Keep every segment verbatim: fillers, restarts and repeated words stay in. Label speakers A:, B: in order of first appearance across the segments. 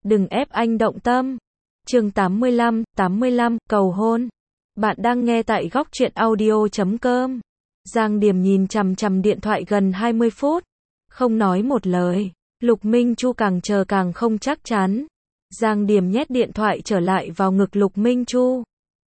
A: đừng ép anh động tâm. Chương tám mươi lăm, tám mươi lăm, cầu hôn. Bạn đang nghe tại góc truyện audio chấm com. Giang Điềm nhìn chằm chằm điện thoại gần hai mươi phút, không nói một lời. Lục Minh Chu càng chờ càng không chắc chắn. Giang Điềm nhét điện thoại trở lại vào ngực Lục Minh Chu,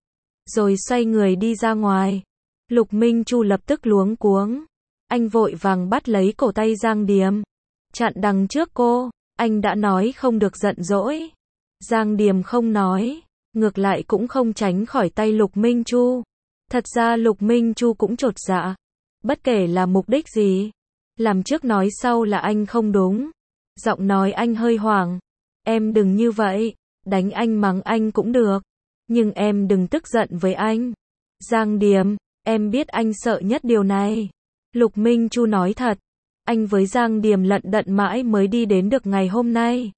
A: rồi xoay người đi ra ngoài. Lục Minh Chu lập tức luống cuống. Anh vội vàng bắt lấy cổ tay Giang Điềm, chặn đằng trước cô. Anh đã nói không được giận dỗi. Giang Điềm không nói, ngược lại cũng không tránh khỏi tay Lục Minh Chu. Thật ra Lục Minh Chu cũng chột dạ. Bất kể là mục đích gì, làm trước nói sau là anh không đúng. Giọng nói anh hơi hoảng. Em đừng như vậy, đánh anh mắng anh cũng được, nhưng em đừng tức giận với anh. Giang Điềm, em biết anh sợ nhất điều này. Lục Minh Chu nói thật. Anh với Giang Điềm lận đận mãi mới đi đến được ngày hôm nay.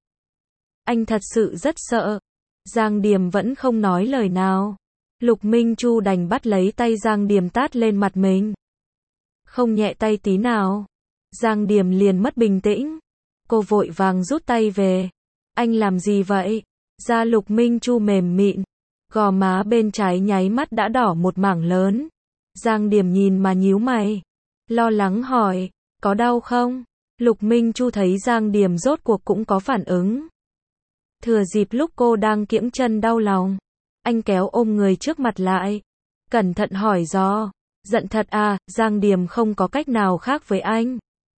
A: Anh thật sự rất sợ. Giang Điềm vẫn không nói lời nào. Lục Minh Chu đành bắt lấy tay Giang Điềm tát lên mặt mình. Không nhẹ tay tí nào. Giang Điềm liền mất bình tĩnh. Cô vội vàng rút tay về. Anh làm gì vậy? Da Lục Minh Chu mềm mịn, gò má bên trái nháy mắt đã đỏ một mảng lớn. Giang Điềm nhìn mà nhíu mày, lo lắng hỏi, có đau không? Lục Minh Chu thấy Giang Điềm rốt cuộc cũng có phản ứng. Thừa dịp lúc cô đang kiễng chân đau lòng, anh kéo ôm người trước mặt lại, cẩn thận hỏi dò, giận thật à? Giang Điềm không có cách nào khác với anh,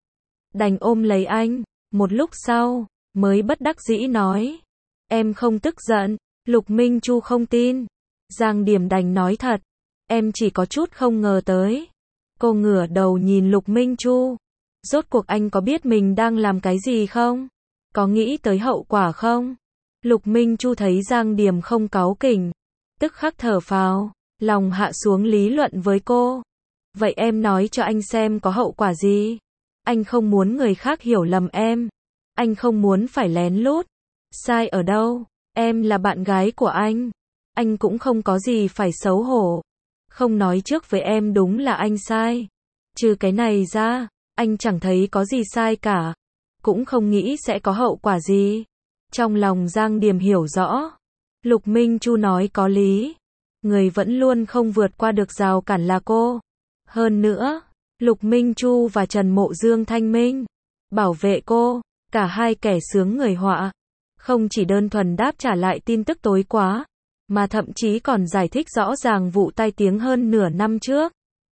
A: đành ôm lấy anh. Một lúc sau, mới bất đắc dĩ nói, em không tức giận. Lục Minh Chu không tin. Giang Điềm đành nói thật, em chỉ có chút không ngờ tới. Cô ngửa đầu nhìn Lục Minh Chu. Rốt cuộc anh có biết mình đang làm cái gì không? Có nghĩ tới hậu quả không? Lục Minh Chu thấy Giang Điềm không cáu kỉnh, tức khắc thở phào, lòng hạ xuống lý luận với cô. Vậy em nói cho anh xem có hậu quả gì? Anh không muốn người khác hiểu lầm em. Anh không muốn phải lén lút. Sai ở đâu? Em là bạn gái của anh. Anh cũng không có gì phải xấu hổ. Không nói trước với em đúng là anh sai. Trừ cái này ra, anh chẳng thấy có gì sai cả. Cũng không nghĩ sẽ có hậu quả gì. Trong lòng Giang Điềm hiểu rõ. Lục Minh Chu nói có lý. Người vẫn luôn không vượt qua được rào cản là cô. Hơn nữa, Lục Minh Chu và Trần Mộ Dương thanh minh, bảo vệ cô. Cả hai kẻ sướng người họa. Không chỉ đơn thuần đáp trả lại tin tức tối quá, mà thậm chí còn giải thích rõ ràng vụ tai tiếng hơn nửa năm trước.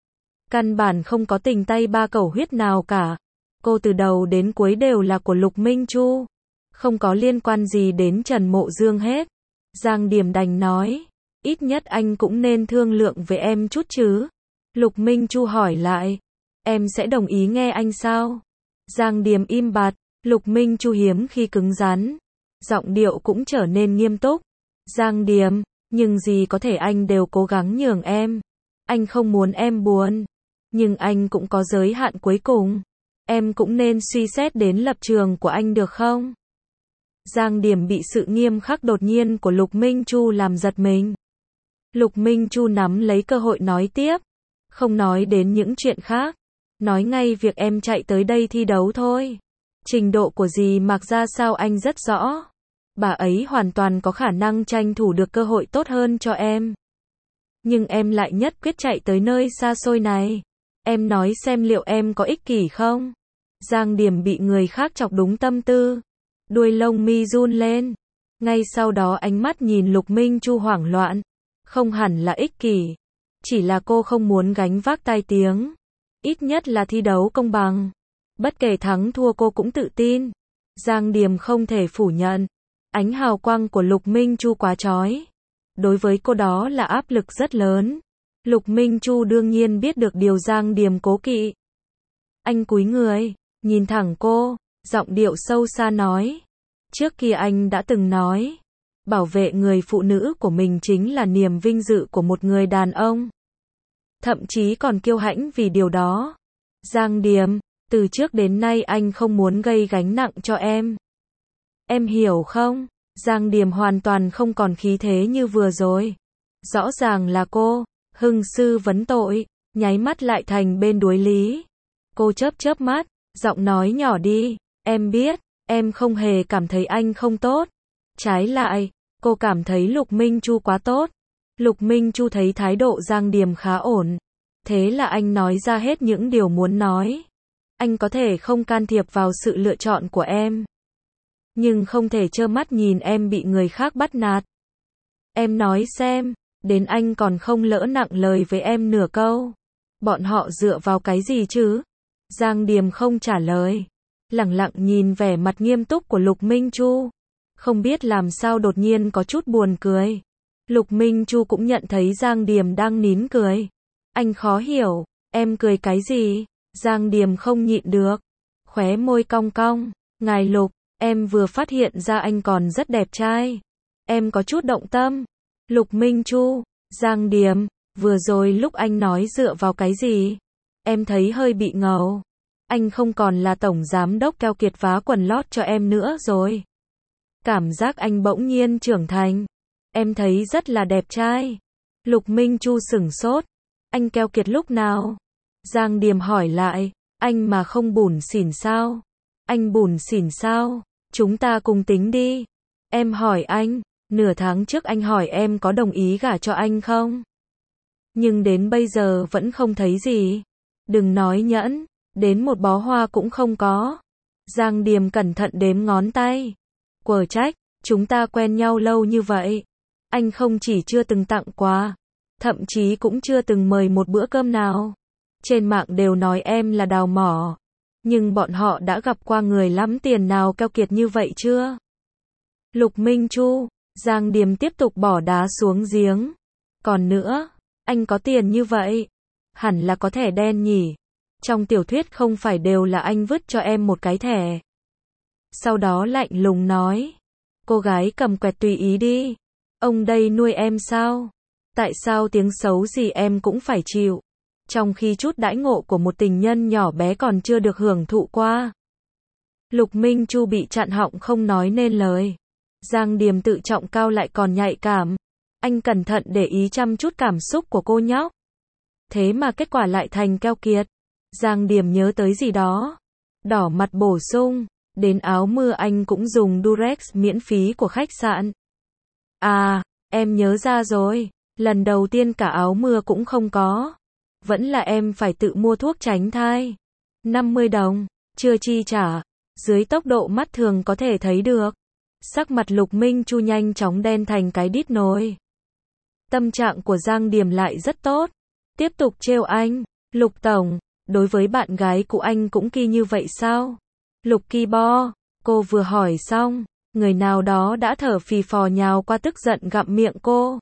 A: Căn bản không có tình tay ba cầu huyết nào cả. Cô từ đầu đến cuối đều là của Lục Minh Chu, không có liên quan gì đến Trần Mộ Dương hết. Giang Điềm đành nói, ít nhất anh cũng nên thương lượng với em chút chứ. Lục Minh Chu hỏi lại, em sẽ đồng ý nghe anh sao? Giang Điềm im bặt. Lục Minh Chu hiếm khi cứng rắn, giọng điệu cũng trở nên nghiêm túc. Giang Điềm, nhưng gì có thể anh đều cố gắng nhường em. Anh không muốn em buồn, nhưng anh cũng có giới hạn cuối cùng. Em cũng nên suy xét đến lập trường của anh được không? Giang Điềm bị sự nghiêm khắc đột nhiên của Lục Minh Chu làm giật mình. Lục Minh Chu nắm lấy cơ hội nói tiếp, không nói đến những chuyện khác, nói ngay việc em chạy tới đây thi đấu thôi. Trình độ của dì Mạc ra sao anh rất rõ. Bà ấy hoàn toàn có khả năng tranh thủ được cơ hội tốt hơn cho em. Nhưng em lại nhất quyết chạy tới nơi xa xôi này. Em nói xem liệu em có ích kỷ không? Giang Điềm bị người khác chọc đúng tâm tư. Đuôi lông mi run lên. Ngay sau đó ánh mắt nhìn Lục Minh Chu hoảng loạn. Không hẳn là ích kỷ. Chỉ là cô không muốn gánh vác tai tiếng. Ít nhất là thi đấu công bằng. Bất kể thắng thua cô cũng tự tin. Giang Điềm không thể phủ nhận. Ánh hào quang của Lục Minh Chu quá chói. Đối với cô đó là áp lực rất lớn. Lục Minh Chu đương nhiên biết được điều Giang Điềm cố kỵ. Anh cúi người, nhìn thẳng cô, giọng điệu sâu xa nói. Trước kia anh đã từng nói, bảo vệ người phụ nữ của mình chính là niềm vinh dự của một người đàn ông. Thậm chí còn kiêu hãnh vì điều đó. Giang Điềm, từ trước đến nay anh không muốn gây gánh nặng cho em. Em hiểu không? Giang Điềm hoàn toàn không còn khí thế như vừa rồi. Rõ ràng là cô, hưng sư vấn tội, nháy mắt lại thành bên đối lý. Cô chớp chớp mắt, giọng nói nhỏ đi, em biết, em không hề cảm thấy anh không tốt. Trái lại, cô cảm thấy Lục Minh Chu quá tốt. Lục Minh Chu thấy thái độ Giang Điềm khá ổn. Thế là anh nói ra hết những điều muốn nói. Anh có thể không can thiệp vào sự lựa chọn của em. Nhưng không thể trơ mắt nhìn em bị người khác bắt nạt. Em nói xem, đến anh còn không lỡ nặng lời với em nửa câu. Bọn họ dựa vào cái gì chứ? Giang Điềm không trả lời. Lẳng lặng nhìn vẻ mặt nghiêm túc của Lục Minh Chu. Không biết làm sao đột nhiên có chút buồn cười. Lục Minh Chu cũng nhận thấy Giang Điềm đang nín cười. Anh khó hiểu, em cười cái gì? Giang Điềm không nhịn được. Khóe môi cong cong. Ngài Lục, em vừa phát hiện ra anh còn rất đẹp trai. Em có chút động tâm. Lục Minh Chu, Giang Điềm, vừa rồi lúc anh nói dựa vào cái gì? Em thấy hơi bị ngầu. Anh không còn là tổng giám đốc keo kiệt vá quần lót cho em nữa rồi. Cảm giác anh bỗng nhiên trưởng thành. Em thấy rất là đẹp trai. Lục Minh Chu sửng sốt. Anh keo kiệt lúc nào? Giang Điềm hỏi lại. Anh mà không bủn xỉn sao? Anh bủn xỉn sao? Chúng ta cùng tính đi. Em hỏi anh. Nửa tháng trước anh hỏi em có đồng ý gả cho anh không? Nhưng đến bây giờ vẫn không thấy gì. Đừng nói nhẫn. Đến một bó hoa cũng không có. Giang Điềm cẩn thận đếm ngón tay. Quở trách, chúng ta quen nhau lâu như vậy. Anh không chỉ chưa từng tặng quà, thậm chí cũng chưa từng mời một bữa cơm nào. Trên mạng đều nói em là đào mỏ. Nhưng bọn họ đã gặp qua người lắm tiền nào keo kiệt như vậy chưa? Lục Minh Chu, Giang Điềm tiếp tục bỏ đá xuống giếng. Còn nữa, anh có tiền như vậy, hẳn là có thẻ đen nhỉ? Trong tiểu thuyết không phải đều là anh vứt cho em một cái thẻ. Sau đó lạnh lùng nói. Cô gái cầm quẹt tùy ý đi. Ông đây nuôi em sao? Tại sao tiếng xấu gì em cũng phải chịu? Trong khi chút đãi ngộ của một tình nhân nhỏ bé còn chưa được hưởng thụ qua. Lục Minh Chu bị chặn họng không nói nên lời. Giang Điềm tự trọng cao lại còn nhạy cảm. Anh cẩn thận để ý chăm chút cảm xúc của cô nhóc. Thế mà kết quả lại thành keo kiệt. Giang Điềm nhớ tới gì đó. Đỏ mặt bổ sung. Đến áo mưa anh cũng dùng Durex miễn phí của khách sạn. À, em nhớ ra rồi. Lần đầu tiên cả áo mưa cũng không có. Vẫn là em phải tự mua thuốc tránh thai. năm mươi đồng, chưa chi trả. Dưới tốc độ mắt thường có thể thấy được. Sắc mặt Lục Minh Chu nhanh chóng đen thành cái đít nồi. Tâm trạng của Giang Điềm lại rất tốt. Tiếp tục trêu anh. Lục Tổng, đối với bạn gái của anh cũng kỳ như vậy sao? Lục Kỳ Bo, cô vừa hỏi xong, người nào đó đã thở phì phò nhào qua tức giận gặm miệng cô.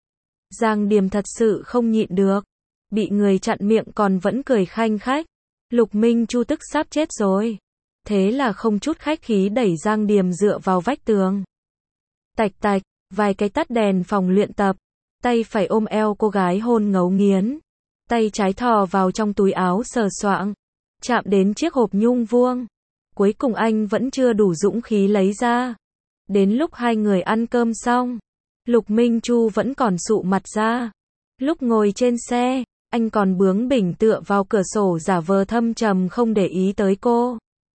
A: Giang Điềm thật sự không nhịn được. Bị người chặn miệng còn vẫn cười khanh khách. Lục Minh Chu tức sắp chết rồi. Thế là không chút khách khí đẩy Giang Điềm dựa vào vách tường. Tạch tạch, vài cái tắt đèn phòng luyện tập. Tay phải ôm eo cô gái hôn ngấu nghiến. Tay trái thò vào trong túi áo sờ soạng. Chạm đến chiếc hộp nhung vuông. Cuối cùng anh vẫn chưa đủ dũng khí lấy ra. Đến lúc hai người ăn cơm xong, Lục Minh Chu vẫn còn sụ mặt ra. Lúc ngồi trên xe, anh còn bướng bỉnh tựa vào cửa sổ giả vờ thâm trầm không để ý tới cô.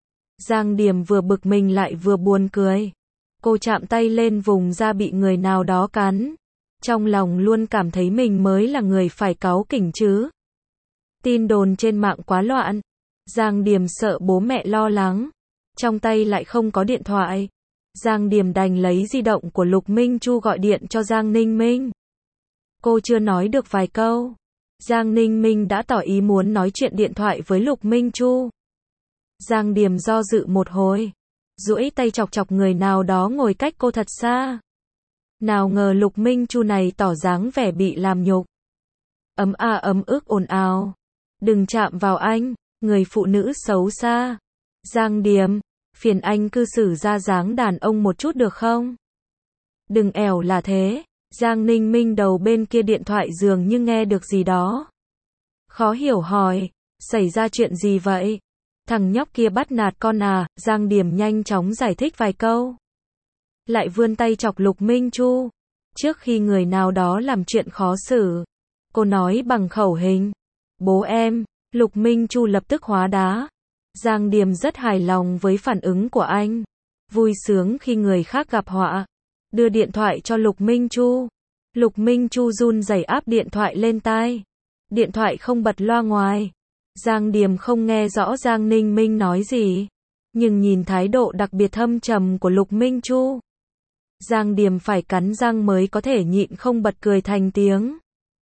A: Giang Điềm vừa bực mình lại vừa buồn cười. Cô chạm tay lên vùng da bị người nào đó cắn. Trong lòng luôn cảm thấy mình mới là người phải cáu kỉnh chứ. Tin đồn trên mạng quá loạn. Giang Điềm sợ bố mẹ lo lắng. Trong tay lại không có điện thoại. Giang Điềm đành lấy di động của Lục Minh Chu gọi điện cho Giang Ninh Minh. Cô chưa nói được vài câu. Giang Ninh Minh đã tỏ ý muốn nói chuyện điện thoại với Lục Minh Chu. Giang Điềm do dự một hồi. Duỗi tay chọc chọc người nào đó ngồi cách cô thật xa. Nào ngờ Lục Minh Chu này tỏ dáng vẻ bị làm nhục. Ấm a ấm ức ồn ào. Đừng chạm vào anh, người phụ nữ xấu xa. Giang Điềm, phiền anh cư xử ra dáng đàn ông một chút được không? Đừng ẻo là thế. Giang Ninh Minh đầu bên kia điện thoại dường như nghe được gì đó. Khó hiểu hỏi, xảy ra chuyện gì vậy? Thằng nhóc kia bắt nạt con à? Giang Điềm nhanh chóng giải thích vài câu. Lại vươn tay chọc Lục Minh Chu. Trước khi người nào đó làm chuyện khó xử, cô nói bằng khẩu hình. Bố em. Lục Minh Chu lập tức hóa đá. Giang Điềm rất hài lòng với phản ứng của anh. Vui sướng khi người khác gặp họa. đưa điện thoại cho Lục Minh Chu. Lục Minh Chu run rẩy áp điện thoại lên tai. Điện thoại không bật loa ngoài. Giang Điềm không nghe rõ Giang Ninh Minh nói gì, nhưng nhìn thái độ đặc biệt thâm trầm của Lục Minh Chu, Giang Điềm phải cắn răng mới có thể nhịn không bật cười thành tiếng.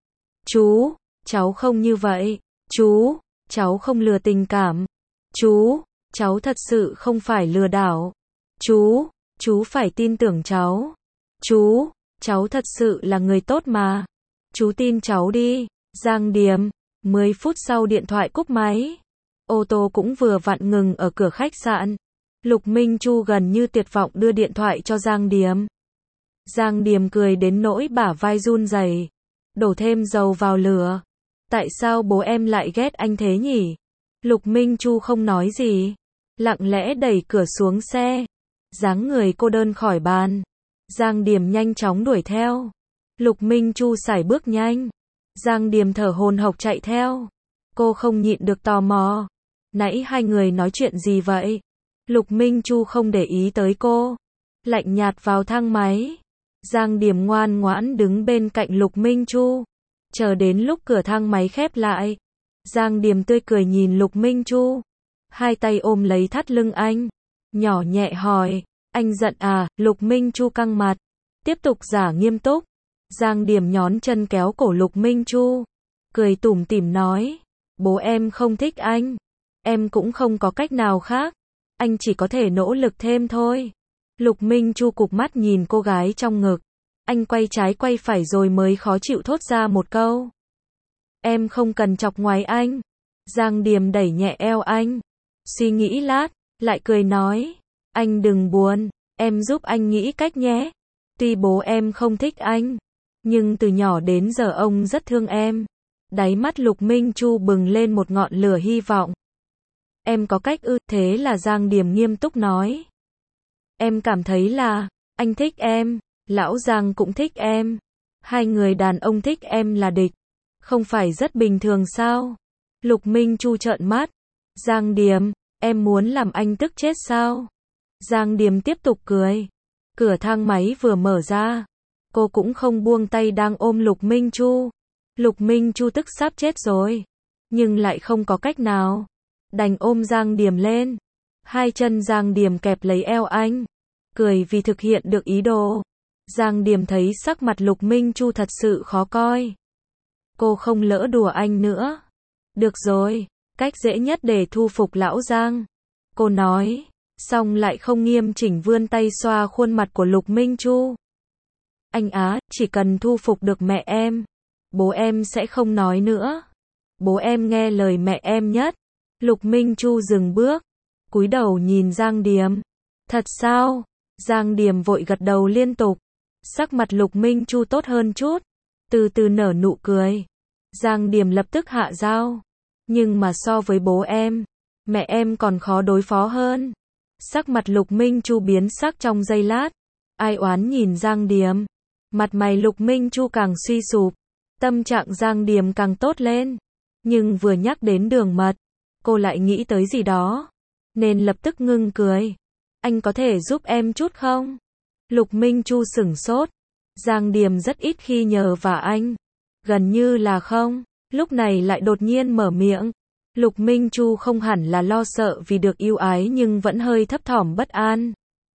A: Chú, cháu không như vậy. Chú, cháu không lừa tình cảm. Chú, cháu thật sự không phải lừa đảo. Chú, chú phải tin tưởng cháu. Chú, cháu thật sự là người tốt mà. Chú tin cháu đi. Giang Điềm. mười phút sau điện thoại cúp máy. Ô tô cũng vừa vặn ngừng ở cửa khách sạn. Lục Minh Chu gần như tuyệt vọng đưa điện thoại cho Giang Điềm. Giang Điềm cười đến nỗi bả vai run rẩy, đổ thêm dầu vào lửa. Tại sao bố em lại ghét anh thế nhỉ? Lục Minh Chu không nói gì, lặng lẽ đẩy cửa xuống xe, dáng người cô đơn khỏi bàn. Giang Điềm nhanh chóng đuổi theo. Lục Minh Chu sải bước nhanh. Giang Điềm thở hổn hộc chạy theo. Cô không nhịn được tò mò. Nãy hai người nói chuyện gì vậy? Lục Minh Chu không để ý tới cô, lạnh nhạt vào thang máy. Giang Điềm ngoan ngoãn đứng bên cạnh Lục Minh Chu, chờ đến lúc cửa thang máy khép lại. Giang Điềm tươi cười nhìn Lục Minh Chu, hai tay ôm lấy thắt lưng anh, nhỏ nhẹ hỏi, anh giận à? Lục Minh Chu căng mặt, tiếp tục giả nghiêm túc. Giang Điềm nhón chân kéo cổ Lục Minh Chu, cười tủm tỉm nói, bố em không thích anh, em cũng không có cách nào khác, anh chỉ có thể nỗ lực thêm thôi. Lục Minh Chu cụp mắt nhìn cô gái trong ngực, anh quay trái quay phải rồi mới khó chịu thốt ra một câu. Em không cần chọc ngoáy anh. Giang Điềm đẩy nhẹ eo anh, suy nghĩ lát, lại cười nói, anh đừng buồn, em giúp anh nghĩ cách nhé. Tuy bố em không thích anh, nhưng từ nhỏ đến giờ ông rất thương em. Đáy mắt Lục Minh Chu bừng lên một ngọn lửa hy vọng. Em có cách ư? Thế là Giang Điềm nghiêm túc nói. Em cảm thấy là, anh thích em, lão Giang cũng thích em. Hai người đàn ông thích em là địch, không phải rất bình thường sao? Lục Minh Chu trợn mắt. Giang Điềm, em muốn làm anh tức chết sao? Giang Điềm tiếp tục cười. Cửa thang máy vừa mở ra, cô cũng không buông tay đang ôm Lục Minh Chu. Lục Minh Chu tức sắp chết rồi, nhưng lại không có cách nào, đành ôm Giang Điềm lên. Hai chân Giang Điềm kẹp lấy eo anh, cười vì thực hiện được ý đồ. Giang Điềm thấy sắc mặt Lục Minh Chu thật sự khó coi. Cô không lỡ đùa anh nữa. Được rồi, cách dễ nhất để thu phục lão Giang, cô nói, xong lại không nghiêm chỉnh vươn tay xoa khuôn mặt của Lục Minh Chu. Anh á, chỉ cần thu phục được mẹ em, bố em sẽ không nói nữa. Bố em nghe lời mẹ em nhất. Lục Minh Chu dừng bước, cúi đầu nhìn Giang Điềm. Thật sao? Giang Điềm vội gật đầu liên tục. Sắc mặt Lục Minh Chu tốt hơn chút, từ từ nở nụ cười. Giang Điềm lập tức hạ dao. Nhưng mà so với bố em, mẹ em còn khó đối phó hơn. Sắc mặt Lục Minh Chu biến sắc trong giây lát. Ai oán nhìn Giang Điềm. Mặt mày Lục Minh Chu càng suy sụp, tâm trạng Giang Điềm càng tốt lên. Nhưng vừa nhắc đến Đường Mật, cô lại nghĩ tới gì đó, nên lập tức ngưng cười. Anh có thể giúp em chút không? Lục Minh Chu sửng sốt. Giang Điềm rất ít khi nhờ vả anh, gần như là không. Lúc này lại đột nhiên mở miệng. Lục Minh Chu không hẳn là lo sợ vì được yêu ái nhưng vẫn hơi thấp thỏm bất an.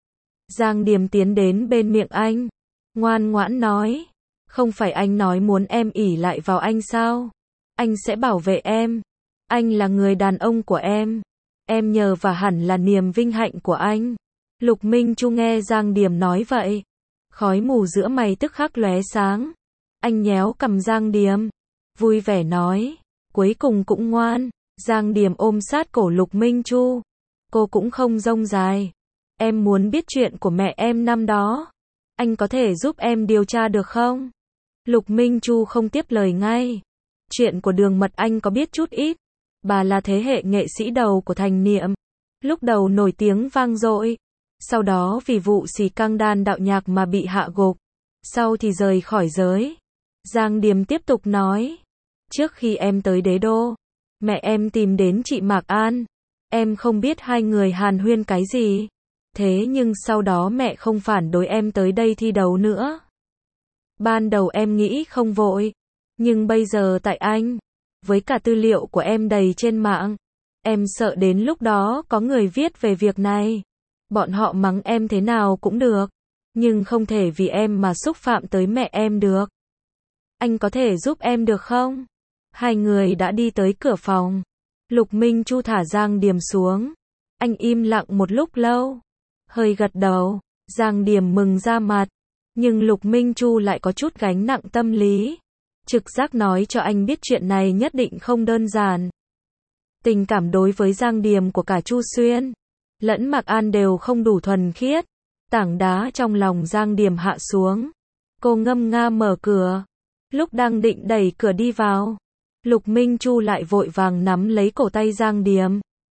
A: Giang Điềm tiến đến bên miệng anh, ngoan ngoãn nói, không phải anh nói muốn em ỷ lại vào anh sao? Anh sẽ bảo vệ em. Anh là người đàn ông của em. Em nhờ và hẳn là niềm vinh hạnh của anh. Lục Minh Chu nghe Giang Điềm nói vậy, khói mù giữa mày tức khắc lóe sáng. Anh nhéo cằm Giang Điềm, vui vẻ nói, cuối cùng cũng ngoan. Giang Điềm ôm sát cổ Lục Minh Chu. Cô cũng không rông dài. Em muốn biết chuyện của mẹ em năm đó. Anh có thể giúp em điều tra được không? Lục Minh Chu không tiếp lời ngay. Chuyện của Đường Mật anh có biết chút ít. Bà là thế hệ nghệ sĩ đầu của Thành Niệm. Lúc đầu nổi tiếng vang dội. Sau đó vì vụ xì căng đan đạo nhạc mà bị hạ gục. Sau thì rời khỏi giới. Giang Điềm tiếp tục nói. Trước khi em tới Đế Đô, mẹ em tìm đến chị Mạc An. Em không biết hai người hàn huyên cái gì. Thế nhưng sau đó mẹ không phản đối em tới đây thi đấu nữa. Ban đầu em nghĩ không vội. Nhưng bây giờ tại anh, với cả tư liệu của em đầy trên mạng, em sợ đến lúc đó có người viết về việc này. Bọn họ mắng em thế nào cũng được. Nhưng không thể vì em mà xúc phạm tới mẹ em được. Anh có thể giúp em được không? Hai người đã đi tới cửa phòng. Lục Minh Chu thả Giang Điềm xuống. Anh im lặng một lúc lâu. Hơi gật đầu. Giang Điềm mừng ra mặt. Nhưng Lục Minh Chu lại có chút gánh nặng tâm lý. Trực giác nói cho anh biết chuyện này nhất định không đơn giản. Tình cảm đối với Giang Điềm của cả Chu Xuyên lẫn Mạc An đều không đủ thuần khiết. Tảng đá trong lòng Giang Điềm hạ xuống. Cô ngâm nga mở cửa. Lúc đang định đẩy cửa đi vào, Lục Minh Chu lại vội vàng nắm lấy cổ tay Giang Điềm.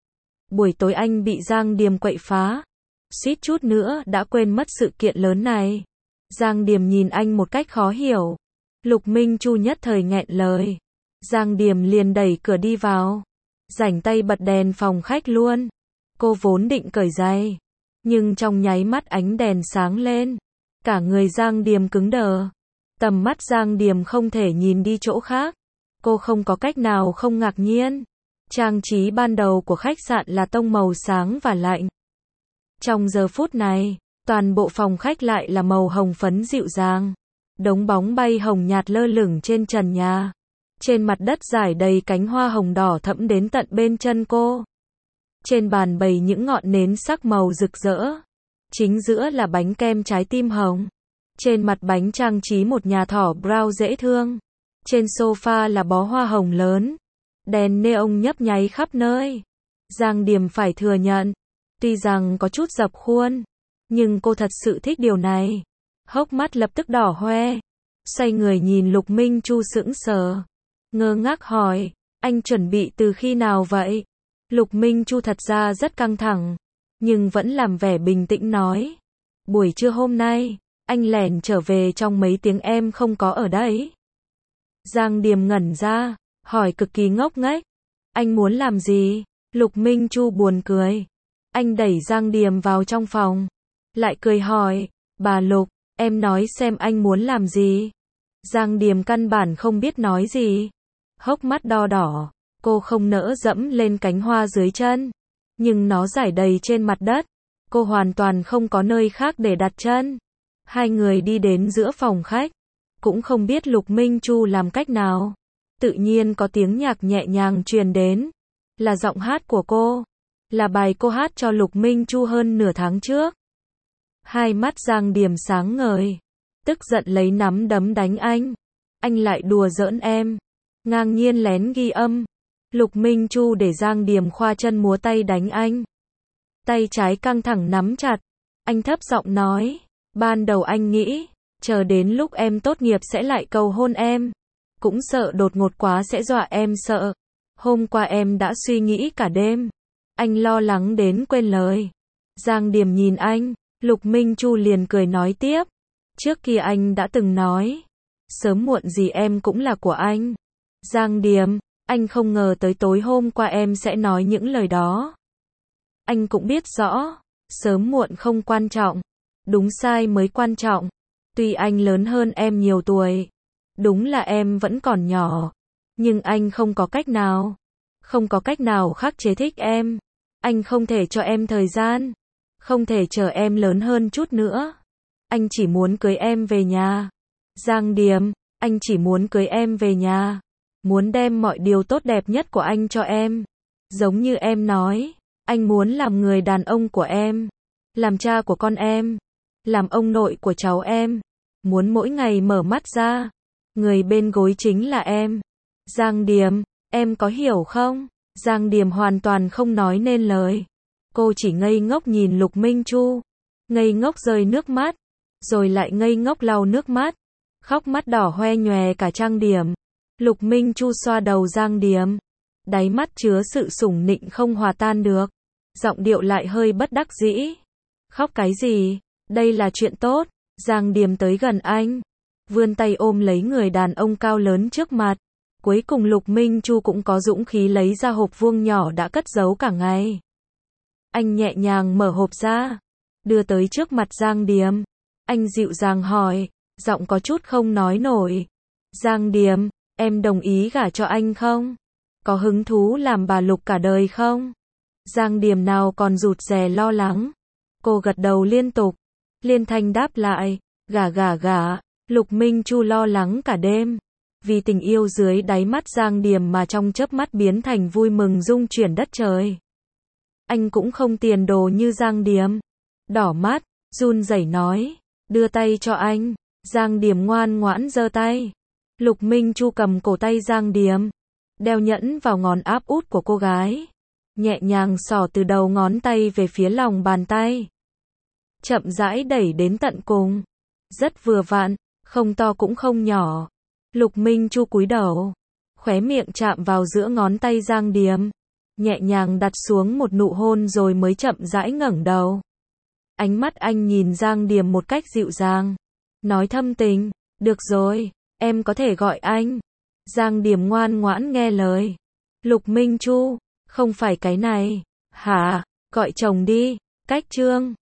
A: Buổi tối anh bị Giang Điềm quậy phá. Suýt chút nữa đã quên mất sự kiện lớn này. Giang Điềm nhìn anh một cách khó hiểu. Lục Minh Chu nhất thời nghẹn lời. Giang Điềm liền đẩy cửa đi vào. Rảnh tay bật đèn phòng khách luôn. Cô vốn định cởi giày. Nhưng trong nháy mắt ánh đèn sáng lên. Cả người Giang Điềm cứng đờ. Tầm mắt Giang Điềm không thể nhìn đi chỗ khác. Cô không có cách nào không ngạc nhiên. Trang trí ban đầu của khách sạn là tông màu sáng và lạnh. Trong giờ phút này, toàn bộ phòng khách lại là màu hồng phấn dịu dàng. Đống bóng bay hồng nhạt lơ lửng trên trần nhà. Trên mặt đất rải đầy cánh hoa hồng đỏ thẫm đến tận bên chân cô. Trên bàn bày những ngọn nến sắc màu rực rỡ. Chính giữa là bánh kem trái tim hồng. Trên mặt bánh trang trí một nhà thỏ brown dễ thương. Trên sofa là bó hoa hồng lớn. Đèn neon nhấp nháy khắp nơi. Giang Điềm phải thừa nhận, tuy rằng có chút dập khuôn, nhưng cô thật sự thích điều này. Hốc mắt lập tức đỏ hoe. Xoay người nhìn Lục Minh Chu sững sờ. Ngơ ngác hỏi, anh chuẩn bị từ khi nào vậy? Lục Minh Chu thật ra rất căng thẳng, nhưng vẫn làm vẻ bình tĩnh nói. Buổi trưa hôm nay, anh lẻn trở về trong mấy tiếng em không có ở đây. Giang Điềm ngẩn ra, hỏi cực kỳ ngốc nghếch. Anh muốn làm gì? Lục Minh Chu buồn cười. Anh đẩy Giang Điềm vào trong phòng. Lại cười hỏi, bà Lục, em nói xem anh muốn làm gì? Giang Điềm căn bản không biết nói gì. Hốc mắt đo đỏ, cô không nỡ dẫm lên cánh hoa dưới chân. Nhưng nó rải đầy trên mặt đất. Cô hoàn toàn không có nơi khác để đặt chân. Hai người đi đến giữa phòng khách. Cũng không biết Lục Minh Chu làm cách nào. Tự nhiên có tiếng nhạc nhẹ nhàng truyền đến. Là giọng hát của cô. Là bài cô hát cho Lục Minh Chu hơn nửa tháng trước. Hai mắt Giang Điềm sáng ngời. Tức giận lấy nắm đấm đánh anh. Anh lại đùa giỡn em. Ngang nhiên lén ghi âm. Lục Minh Chu để Giang Điềm khoa chân múa tay đánh anh. Tay trái căng thẳng nắm chặt. Anh thấp giọng nói. Ban đầu anh nghĩ, chờ đến lúc em tốt nghiệp sẽ lại cầu hôn em. Cũng sợ đột ngột quá sẽ dọa em sợ. Hôm qua em đã suy nghĩ cả đêm. Anh lo lắng đến quên lời. Giang Điềm nhìn anh. Lục Minh Chu liền cười nói tiếp. Trước kia anh đã từng nói. Sớm muộn gì em cũng là của anh. Giang Điềm, anh không ngờ tới tối hôm qua em sẽ nói những lời đó. Anh cũng biết rõ. Sớm muộn không quan trọng. Đúng sai mới quan trọng. Tuy anh lớn hơn em nhiều tuổi. Đúng là em vẫn còn nhỏ. Nhưng anh không có cách nào. Không có cách nào khắc chế thích em. Anh không thể cho em thời gian. Không thể chờ em lớn hơn chút nữa. Anh chỉ muốn cưới em về nhà. Giang Điềm, anh chỉ muốn cưới em về nhà. Muốn đem mọi điều tốt đẹp nhất của anh cho em. Giống như em nói. Anh muốn làm người đàn ông của em. Làm cha của con em. Làm ông nội của cháu em. Muốn mỗi ngày mở mắt ra. Người bên gối chính là em. Giang Điềm, em có hiểu không? Giang Điềm hoàn toàn không nói nên lời. Cô chỉ ngây ngốc nhìn Lục Minh Chu. Ngây ngốc rơi nước mắt. Rồi lại ngây ngốc lau nước mắt. Khóc mắt đỏ hoe nhòe cả trang điểm. Lục Minh Chu xoa đầu Giang Điềm. Đáy mắt chứa sự sủng nịnh không hòa tan được. Giọng điệu lại hơi bất đắc dĩ. Khóc cái gì? Đây là chuyện tốt. Giang Điềm tới gần anh. Vươn tay ôm lấy người đàn ông cao lớn trước mặt. Cuối cùng Lục Minh Chu cũng có dũng khí lấy ra hộp vuông nhỏ đã cất giấu cả ngày. Anh nhẹ nhàng mở hộp ra. đưa tới trước mặt Giang Điềm. Anh dịu dàng hỏi, giọng có chút không nói nổi. Giang Điềm, em đồng ý gả cho anh không? Có hứng thú làm bà Lục cả đời không? Giang Điềm nào còn rụt rè lo lắng. Cô gật đầu liên tục. Liên thanh đáp lại, gả gả gả. Lục Minh Chu lo lắng cả đêm. Vì tình yêu dưới đáy mắt Giang Điềm mà trong chớp mắt biến thành vui mừng rung chuyển đất trời. Anh cũng không tiền đồ như Giang Điềm. Đỏ mắt, run rẩy nói, đưa tay cho anh. Giang Điềm ngoan ngoãn giơ tay. Lục Minh Chu cầm cổ tay Giang Điềm, đeo nhẫn vào ngón áp út của cô gái, nhẹ nhàng xỏ từ đầu ngón tay về phía lòng bàn tay, chậm rãi đẩy đến tận cùng, rất vừa vặn, không to cũng không nhỏ. Lục Minh Chu cúi đầu, khóe miệng chạm vào giữa ngón tay Giang Điềm, nhẹ nhàng đặt xuống một nụ hôn rồi mới chậm rãi ngẩng đầu. Ánh mắt anh nhìn Giang Điềm một cách dịu dàng, nói thâm tình, được rồi, em có thể gọi anh. Giang Điềm ngoan ngoãn nghe lời. Lục Minh Chu, không phải cái này. Hả, gọi chồng đi. Cách chương